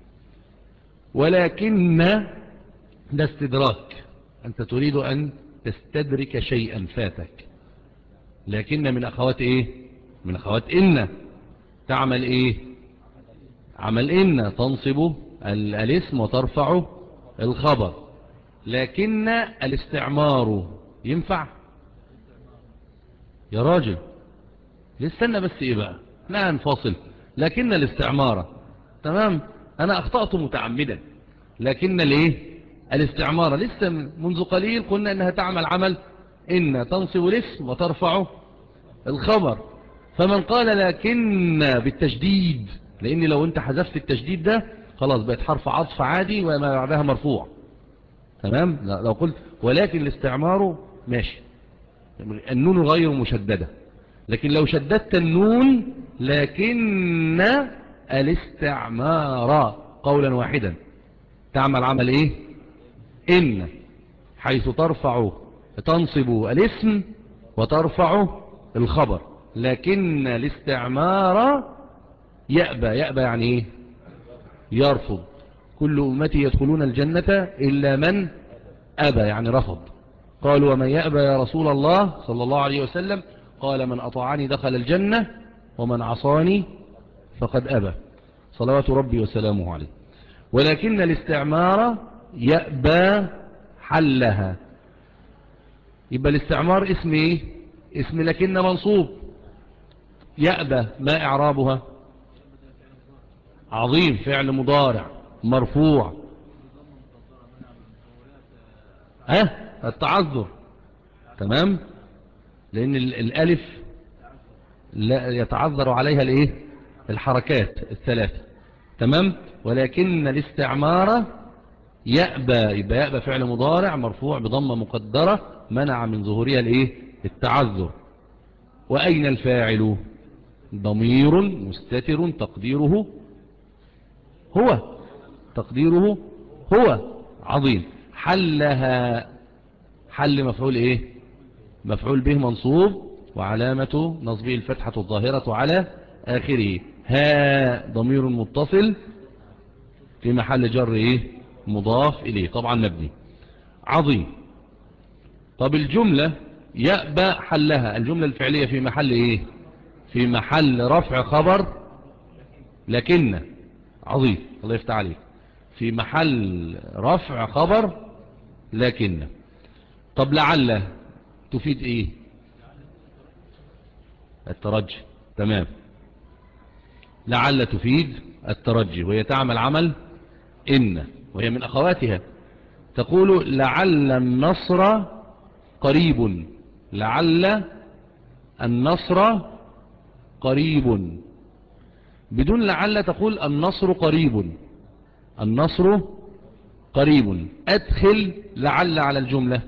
ولكن ده استدراك، أنت تريد أن تستدرك شيئا فاتك. لكن من أخوات إيه؟ من أخوات إن. تعمل إيه؟ عمل إن تنصب الاسم وترفع الخبر. لكن الاستعمار ينفع يا راجل؟ لستنى بس إيه بقى، لا نفاصل. لكن الاستعمار. تمام. أنا أخطأت متعمدا. لكن الايه الاستعمار لسه منذ قليل قلنا أنها تعمل عمل إن، تنصب الاسم وترفع الخبر. فمن قال لكن بالتشديد، لأن لو أنت حذفت التشديد ده خلاص بقت حرف عطف عادي وما بعدها مرفوع. تمام. لو قلت ولكن الاستعمار ماشي، النون غير مشددة. لكن لو شددت النون لكن الاستعمار قولا واحدا تعمل عمل ايه؟ إن، حيث ترفع تنصب الاسم وترفع الخبر. لكن الاستعمار يأبى. يأبى يعني ايه؟ يرفض. كل أمتي يدخلون الجنة إلا من أبى، يعني رفض. قالوا ومن يأبى يا رسول الله صلى الله عليه وسلم؟ قال من أطاعني دخل الجنة ومن عصاني فقد أبى، صلوات ربي وسلامه عليه. ولكن الاستعمار يأبى حلها. يبقى الاستعمار اسم ايه؟ اسم لكن منصوب. يأبى ما إعرابها؟ عظيم. فعل مضارع مرفوع. ها التعذر، تمام، لأن الألف لا يتعذر عليها الايه الحركات الثلاثة، تمام. ولكن الاستعمارة يأبى، يبقى يأبى فعل مضارع مرفوع بضمة مقدرة منع من ظهورها الايه التعذر. وأين الفاعل؟ ضمير مستتر تقديره هو، تقديره هو. عظيم. حلها، حل مفعول ايه مفعول به منصوب وعلامة نصبه الفتحة الظاهرة على آخره. ها ضمير متصل في محل جر ايه مضاف إليه، طبعا مبني. عظيم. طب الجملة يأبى حلها، الجملة الفعلية في محل ايه في محل رفع خبر لكن. عظيم، الله يفتح عليك، في محل رفع خبر لكن. طب لعل تفيد ايه؟ الترجي، تمام. لعل تفيد الترجي، وهي تعمل عمل إن، وهي من أخواتها. تقول لعل النصر قريب، لعل النصر قريب. بدون لعل تقول النصر قريب، النصر قريب. أدخل لعل على الجملة،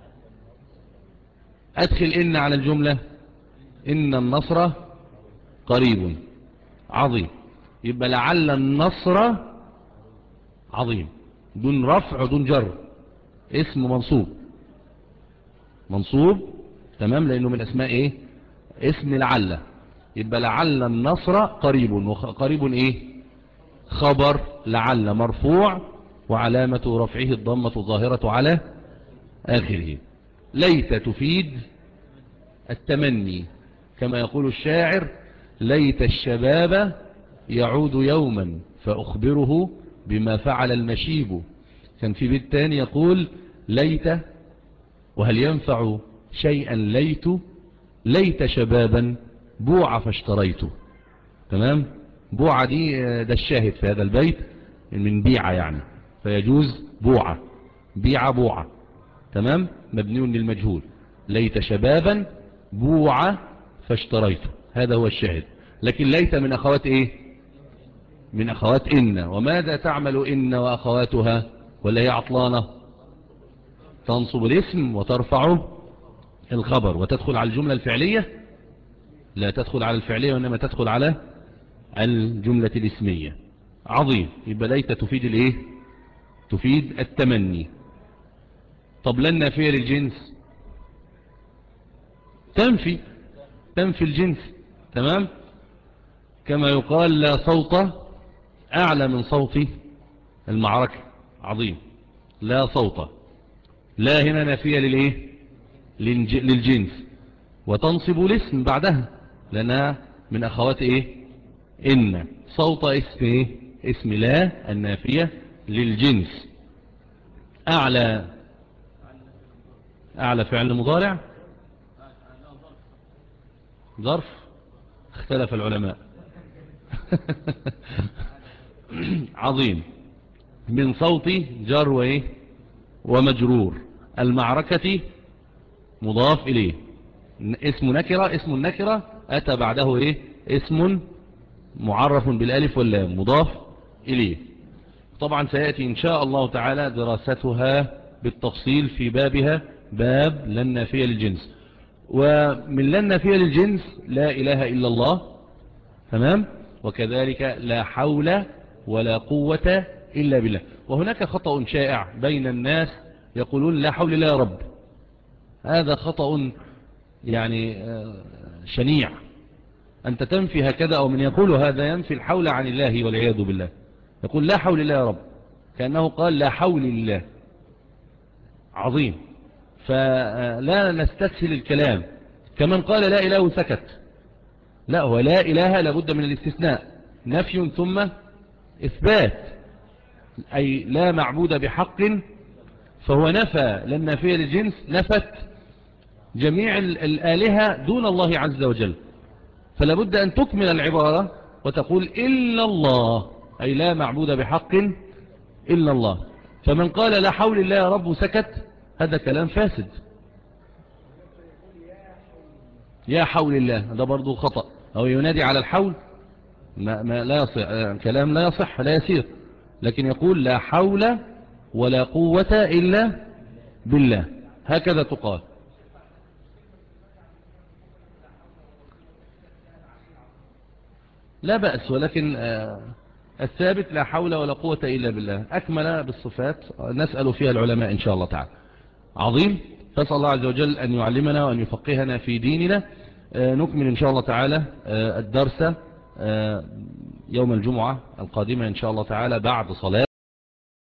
أدخل إن على الجملة، إن النصر قريب. عظيم. يبقى لعل النصر، عظيم، دون رفع ودون جر، اسم منصوب، منصوب، تمام، لأنه من أسماء إيه اسم لعل. يبقى لعل النصر قريب، وقريب إيه خبر لعل مرفوع وعلامة رفعه الضمة الظاهرة على آخره. ليت تفيد التمني، كما يقول الشاعر ليت الشباب يعود يوما فأخبره بما فعل المشيب. كان في بيت تاني يقول ليت وهل ينفع شيئا ليت، ليت شبابا بوع فاشتريته. تمام، بوع دي ده الشاهد في هذا البيت من بيعة يعني، فيجوز بوعة، بيعة بوعة، تمام، مبني للمجهول. ليت شبابا بوع فاشتريته، هذا هو الشاهد. لكن ليت من أخوات إيه من أخوات إن. وماذا تعمل إن وأخواتها ولا هي عطلانة؟ تنصب الاسم وترفع الخبر وتدخل على الجملة الفعلية، لا تدخل على الفعلية وإنما تدخل على الجملة الاسمية. عظيم. يبقى ليت تفيد الايه تفيد التمني. طب لن نافية للجنس، تنفي تنفي الجنس، تمام، كما يقال لا صوت أعلى من صوت المعركة. عظيم. لا صوت، لا هنا نافية للايه للجنس، وتنصب الاسم بعدها لأنها من أخوات إيه إن. صوت اسم إيه اسم لا النافية للجنس. أعلى، أعلى فعل مضارع ظرف، اختلف العلماء. عظيم. من صوت جر وإيه ومجرور. المعركة مضاف إليه، اسم نكرة، اسم النكرة أتى بعده إيه اسم معرف بالالف واللام مضاف إليه. طبعا سيأتي إن شاء الله تعالى دراستها بالتفصيل في بابها، باب لن نافية للجنس. ومن لن نافية للجنس لا إله إلا الله، تمام، وكذلك لا حول ولا قوة إلا بالله. وهناك خطأ شائع بين الناس يقولون لا حول لا يا رب، هذا خطأ يعني شنيع. أنت تنفي هكذا، أو من يقول هذا ينفي الحول عن الله والعياذ بالله. يقول لا حول الله يا رب كأنه قال لا حول الله. عظيم. فلا نستسهل الكلام. كمن قال لا إله سكت، لا، هو لا إله لابد من الاستثناء، نفي ثم إثبات، أي لا معبود بحق، فهو نفى لن نافية للجنس، نفت جميع الآلهة دون الله عز وجل. فلا بد أن تكمل العبارة وتقول إلا الله، أي لا معبود بحق إلا الله. فمن قال لا حول الله يا رب وسكت هذا كلام فاسد. يا حول الله ده برضو خطأ، أو ينادي على الحول ما, ما لا يصح، كلام لا يصح لا يسير. لكن يقول لا حول ولا قوة إلا بالله، هكذا تقال. لا بأس، ولكن الثابت لا حول ولا قوة إلا بالله، أكمل بالصفات نسأل فيها العلماء إن شاء الله تعالى. عظيم. فاسأل الله عز وجل أن يعلمنا وأن يفقهنا في ديننا. نكمل إن شاء الله تعالى الدرس يوم الجمعة القادمة إن شاء الله تعالى بعد صلاة